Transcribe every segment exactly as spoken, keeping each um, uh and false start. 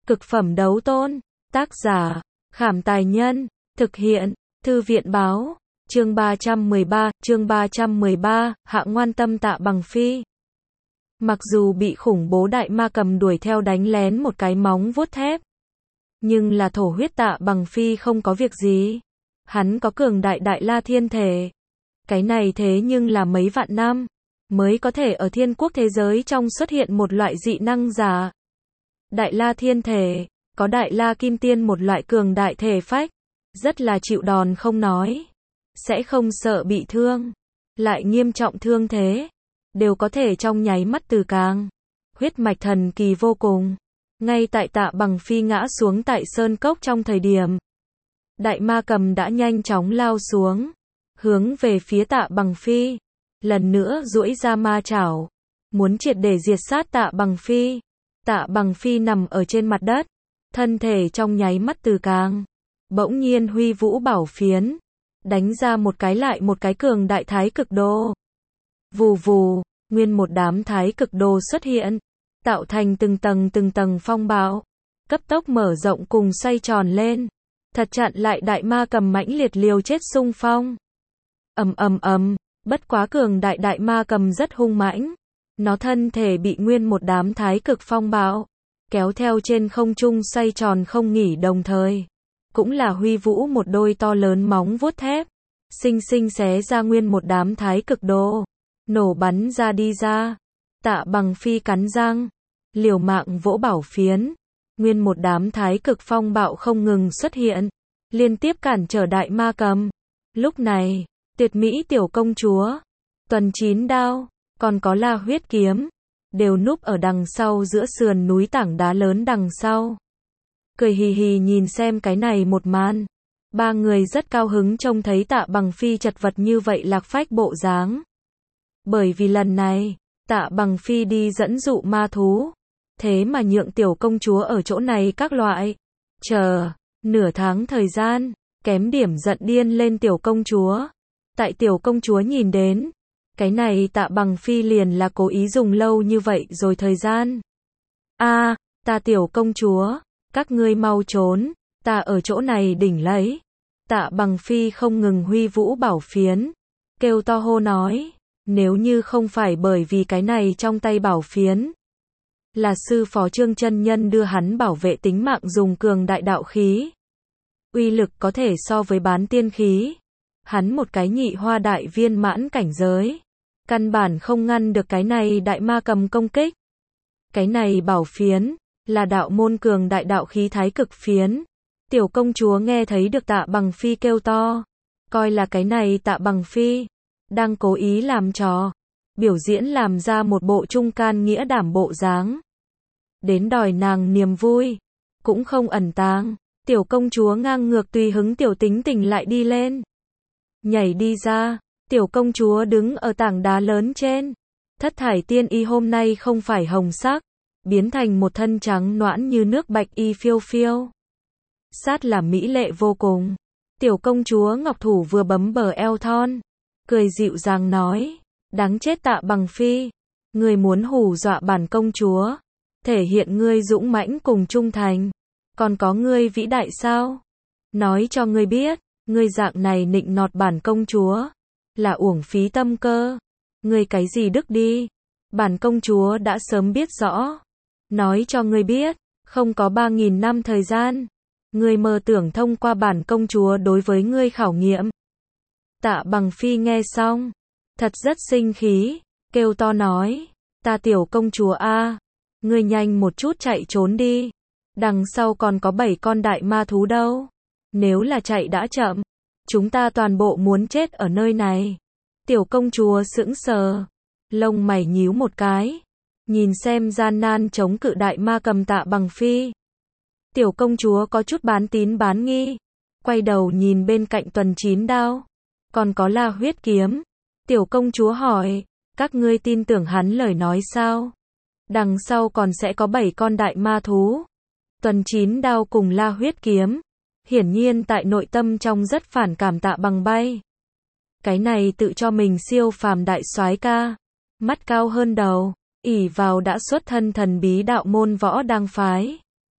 Cực phẩm đấu tôn. Tác giả, Khảm Tài Nhân. Thực hiện, Thư viện Báo. Chương ba trăm mười ba, chương ba trăm mười ba, Hạ Ngoan Tâm Tạ Bằng Phi. Mặc dù bị khủng bố đại ma cầm đuổi theo đánh lén một cái móng vuốt thép, nhưng là thổ huyết Tạ Bằng Phi không có việc gì. Hắn có cường đại đại la thiên thể. Cái này thế nhưng là mấy vạn năm mới có thể ở thiên quốc thế giới trong xuất hiện một loại dị năng giả. Đại la thiên thể, có đại la kim tiên một loại cường đại thể phách, rất là chịu đòn không nói, sẽ không sợ bị thương, lại nghiêm trọng thương thế, đều có thể trong nháy mắt từ càng. Huyết mạch thần kỳ vô cùng. Ngay tại Tạ Bằng Phi ngã xuống tại sơn cốc trong thời điểm, đại ma cầm đã nhanh chóng lao xuống, hướng về phía Tạ Bằng Phi, lần nữa duỗi ra ma chảo, muốn triệt để diệt sát Tạ Bằng Phi. Tạ Bằng Phi nằm ở trên mặt đất, thân thể trong nháy mắt từ càng, bỗng nhiên huy vũ bảo phiến, đánh ra một cái lại một cái cường đại thái cực đồ. Vù vù, nguyên một đám thái cực đồ xuất hiện, tạo thành từng tầng từng tầng phong bạo, cấp tốc mở rộng cùng xoay tròn lên, thật chặn lại đại ma cầm mãnh liệt liều chết xung phong. Ầm ầm ầm, bất quá cường đại đại ma cầm rất hung mãnh, nó thân thể bị nguyên một đám thái cực phong bạo kéo theo trên không trung xoay tròn không nghỉ, đồng thời cũng là huy vũ một đôi to lớn móng vuốt thép, xinh xinh xé ra nguyên một đám thái cực đồ, nổ bắn ra đi ra. Tạ Bằng Phi cắn răng, liều mạng vỗ bảo phiến, nguyên một đám thái cực phong bạo không ngừng xuất hiện, liên tiếp cản trở đại ma cầm. Lúc này, tuyệt mỹ tiểu công chúa, tuần chín đao, còn có La Huyết kiếm, đều núp ở đằng sau giữa sườn núi tảng đá lớn đằng sau. Cười hì hì nhìn xem cái này một màn. Ba người rất cao hứng trông thấy Tạ Bằng Phi chật vật như vậy lạc phách bộ dáng. Bởi vì lần này, Tạ Bằng Phi đi dẫn dụ ma thú, thế mà nhượng tiểu công chúa ở chỗ này các loại. Chờ, nửa tháng thời gian, kém điểm giận điên lên tiểu công chúa. Tại tiểu công chúa nhìn đến, cái này Tạ Bằng Phi liền là cố ý dùng lâu như vậy rồi thời gian. A, ta tiểu công chúa, các ngươi mau trốn, ta ở chỗ này đỉnh lấy. Tạ Bằng Phi không ngừng huy vũ bảo phiến, kêu to hô nói, nếu như không phải bởi vì cái này trong tay bảo phiến, là sư phó Trương chân nhân đưa hắn bảo vệ tính mạng dùng cường đại đạo khí, uy lực có thể so với bán tiên khí, hắn một cái nhị hoa đại viên mãn cảnh giới, căn bản không ngăn được cái này đại ma cầm công kích. Cái này bảo phiến, là đạo môn cường đại đạo khí thái cực phiến. Tiểu công chúa nghe thấy được Tạ Bằng Phi kêu to, coi là cái này Tạ Bằng Phi đang cố ý làm trò, biểu diễn làm ra một bộ trung can nghĩa đảm bộ dáng, đến đòi nàng niềm vui, cũng không ẩn tàng. Tiểu công chúa ngang ngược tùy hứng tiểu tính tình lại đi lên, nhảy đi ra. Tiểu công chúa đứng ở tảng đá lớn trên, thất thải tiên y hôm nay không phải hồng sắc, biến thành một thân trắng nõn như nước bạch y phiêu phiêu, sát là mỹ lệ vô cùng. Tiểu công chúa ngọc thủ vừa bấm bờ eo thon, cười dịu dàng nói, đáng chết Tạ Bằng Phi, ngươi muốn hù dọa bản công chúa, thể hiện ngươi dũng mãnh cùng trung thành, còn có ngươi vĩ đại sao? Nói cho ngươi biết, ngươi dạng này nịnh nọt bản công chúa, là uổng phí tâm cơ. Ngươi cái gì đức đi, bản công chúa đã sớm biết rõ. Nói cho ngươi biết, không có ba nghìn năm thời gian, ngươi mơ tưởng thông qua bản công chúa đối với ngươi khảo nghiệm. Tạ Bằng Phi nghe xong, thật rất sinh khí, kêu to nói, ta tiểu công chúa a, ngươi nhanh một chút chạy trốn đi, đằng sau còn có bảy con đại ma thú đâu, nếu là chạy đã chậm, chúng ta toàn bộ muốn chết ở nơi này. Tiểu công chúa sững sờ, lông mày nhíu một cái, nhìn xem gian nan chống cự đại ma cầm Tạ Bằng Phi. Tiểu công chúa có chút bán tín bán nghi, quay đầu nhìn bên cạnh tuần chín đao, còn có La Huyết kiếm. Tiểu công chúa hỏi, các ngươi tin tưởng hắn lời nói sao? Đằng sau còn sẽ có bảy con đại ma thú. Tuần chín đao cùng La Huyết kiếm, hiển nhiên tại nội tâm trong rất phản cảm Tạ Bằng Bay. Cái này tự cho mình siêu phàm đại soái ca, mắt cao hơn đầu, ỷ vào đã xuất thân thần bí đạo môn võ đang phái.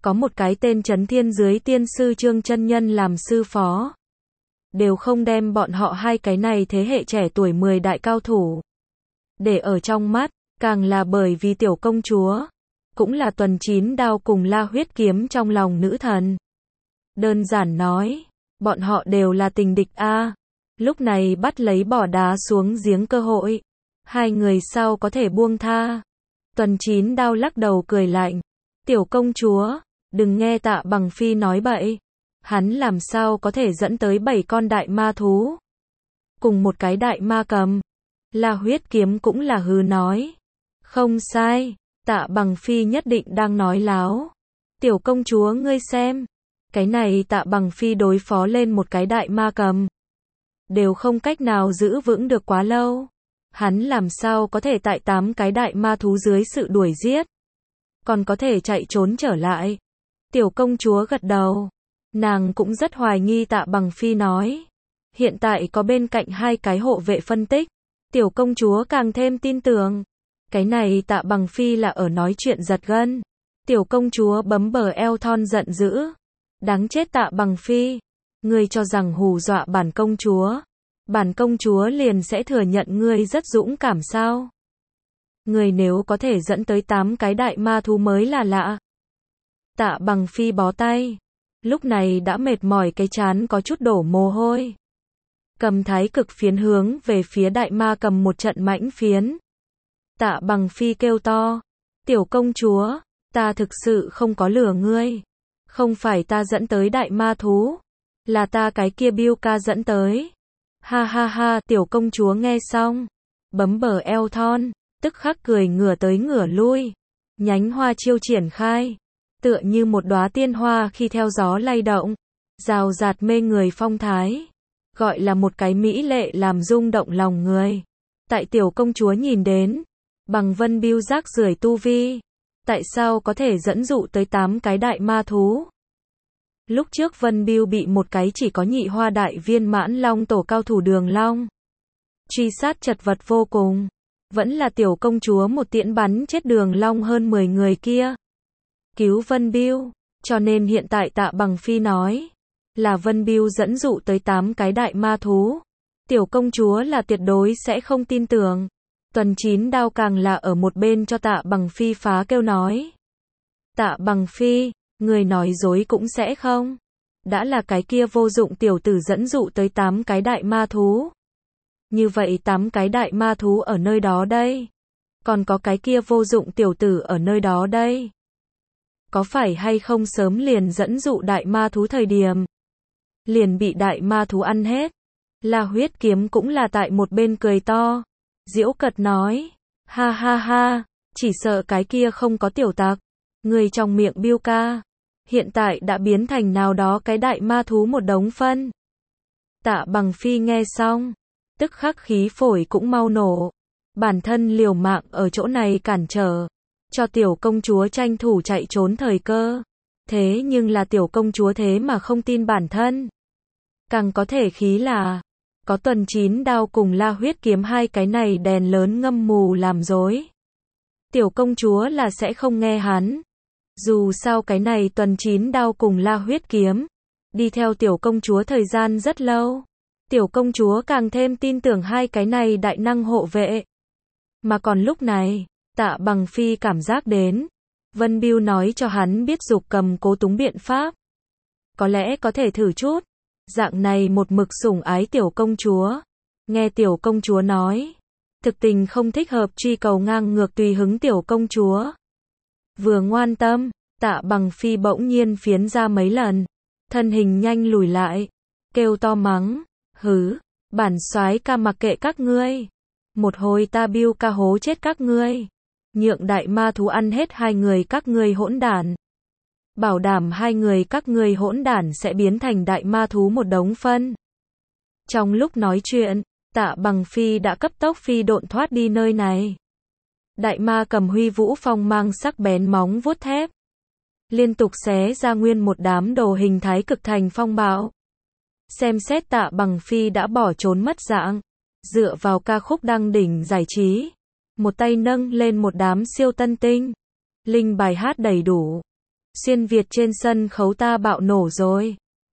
có một cái tên Trấn Thiên dưới tiên sư Trương Chân Nhân làm sư phó. Đều không đem bọn họ hai cái này thế hệ trẻ tuổi mười đại cao thủ để ở trong mắt, càng là bởi vì tiểu công chúa, cũng là Tuần Chín Đao cùng La Huyết Kiếm trong lòng nữ thần. Đơn giản nói, bọn họ đều là tình địch a. Lúc này bắt lấy bỏ đá xuống giếng cơ hội, hai người sau có thể buông tha. Tuần Chín Đao lắc đầu cười lạnh, tiểu công chúa, đừng nghe Tạ Bằng Phi nói bậy, hắn làm sao có thể dẫn tới bảy con đại ma thú, cùng một cái đại ma cầm. La Huyết Kiếm cũng là hừ nói, không sai, Tạ Bằng Phi nhất định đang nói láo. Tiểu công chúa ngươi xem, cái này Tạ Bằng Phi đối phó lên một cái đại ma cầm, đều không cách nào giữ vững được quá lâu. Hắn làm sao có thể tại tám cái đại ma thú dưới sự đuổi giết, còn có thể chạy trốn trở lại. Tiểu công chúa gật đầu, nàng cũng rất hoài nghi Tạ Bằng Phi nói. Hiện tại có bên cạnh hai cái hộ vệ phân tích, tiểu công chúa càng thêm tin tưởng. Cái này Tạ Bằng Phi là ở nói chuyện giật gân. Tiểu công chúa bấm bờ eo thon giận dữ. Đáng chết Tạ Bằng Phi, ngươi cho rằng hù dọa bản công chúa, bản công chúa liền sẽ thừa nhận ngươi rất dũng cảm sao? Ngươi nếu có thể dẫn tới tám cái đại ma thú mới là lạ. Tạ Bằng Phi bó tay, lúc này đã mệt mỏi cái trán có chút đổ mồ hôi. Cầm thái cực phiến hướng về phía đại ma cầm một trận mãnh phiến. Tạ Bằng Phi kêu to, tiểu công chúa, ta thực sự không có lừa ngươi. Không phải ta dẫn tới đại ma thú, là ta cái kia Biêu ca dẫn tới. Ha ha ha, tiểu công chúa nghe xong, bấm bờ eo thon, tức khắc cười ngửa tới ngửa lui. Nhánh hoa chiêu triển khai, tựa như một đóa tiên hoa khi theo gió lay động, rào rạt mê người phong thái, gọi là một cái mỹ lệ làm rung động lòng người. Tại tiểu công chúa nhìn đến, bằng Vân Biêu rác rưởi tu vi, tại sao có thể dẫn dụ tới tám cái đại ma thú? Lúc trước Vân Biêu bị một cái chỉ có nhị hoa đại viên mãn long tổ cao thủ Đường Long truy sát chật vật vô cùng, vẫn là tiểu công chúa một tiễn bắn chết Đường Long hơn mười người kia, cứu Vân Biêu, cho nên hiện tại Tạ Bằng Phi nói là Vân Biêu dẫn dụ tới tám cái đại ma thú. Tiểu công chúa là tuyệt đối sẽ không tin tưởng. Tuần Chín Đao càng là ở một bên cho Tạ Bằng Phi phá kêu nói. Tạ Bằng Phi, người nói dối cũng sẽ không. Đã là cái kia vô dụng tiểu tử dẫn dụ tới tám cái đại ma thú. Như vậy tám cái đại ma thú ở nơi đó đây. Còn có cái kia vô dụng tiểu tử ở nơi đó đây. Có phải hay không sớm liền dẫn dụ đại ma thú thời điểm, liền bị đại ma thú ăn hết. La Huyết Kiếm cũng là tại một bên cười to. Diễu cợt nói, ha ha ha, chỉ sợ cái kia không có tiểu tặc, người trong miệng Biêu ca, hiện tại đã biến thành nào đó cái đại ma thú một đống phân. Tạ Bằng Phi nghe xong, tức khắc khí phổi cũng mau nổ, bản thân liều mạng ở chỗ này cản trở, cho tiểu công chúa tranh thủ chạy trốn thời cơ. Thế nhưng là tiểu công chúa thế mà không tin bản thân. Càng có thể khí là, có Tuần Chín Đao cùng La Huyết Kiếm hai cái này đèn lớn ngâm mù làm dối. Tiểu công chúa là sẽ không nghe hắn. Dù sao cái này Tuần Chín Đao cùng La Huyết Kiếm, đi theo tiểu công chúa thời gian rất lâu. Tiểu công chúa càng thêm tin tưởng hai cái này đại năng hộ vệ. Mà còn lúc này, Tạ Bằng Phi cảm giác đến, Vân Biêu nói cho hắn biết Dục Cầm cố túng biện pháp. Có lẽ có thể thử chút. Dạng này một mực sủng ái tiểu công chúa. Nghe tiểu công chúa nói, thực tình không thích hợp truy cầu ngang ngược tùy hứng tiểu công chúa. Vừa ngoan tâm, Tạ Bằng Phi bỗng nhiên phiến ra mấy lần, thân hình nhanh lùi lại, kêu to mắng, hứ, bản soái ca mặc kệ các ngươi. Một hồi ta Biêu ca hố chết các ngươi. Nhượng đại ma thú ăn hết hai người các ngươi hỗn đản. Bảo đảm hai người các ngươi hỗn đản sẽ biến thành đại ma thú một đống phân. Trong lúc nói chuyện, Tạ Bằng Phi đã cấp tốc phi độn thoát đi nơi này. Đại ma cầm huy vũ phong mang sắc bén móng vuốt thép, liên tục xé ra nguyên một đám đồ hình thái cực thành phong bạo. Xem xét Tạ Bằng Phi đã bỏ trốn mất dạng, dựa vào ca khúc đăng đỉnh giải trí, một tay nâng lên một đám siêu tân tinh, linh bài hát đầy đủ. Xuyên Việt trên sân khấu ta bạo nổ rồi.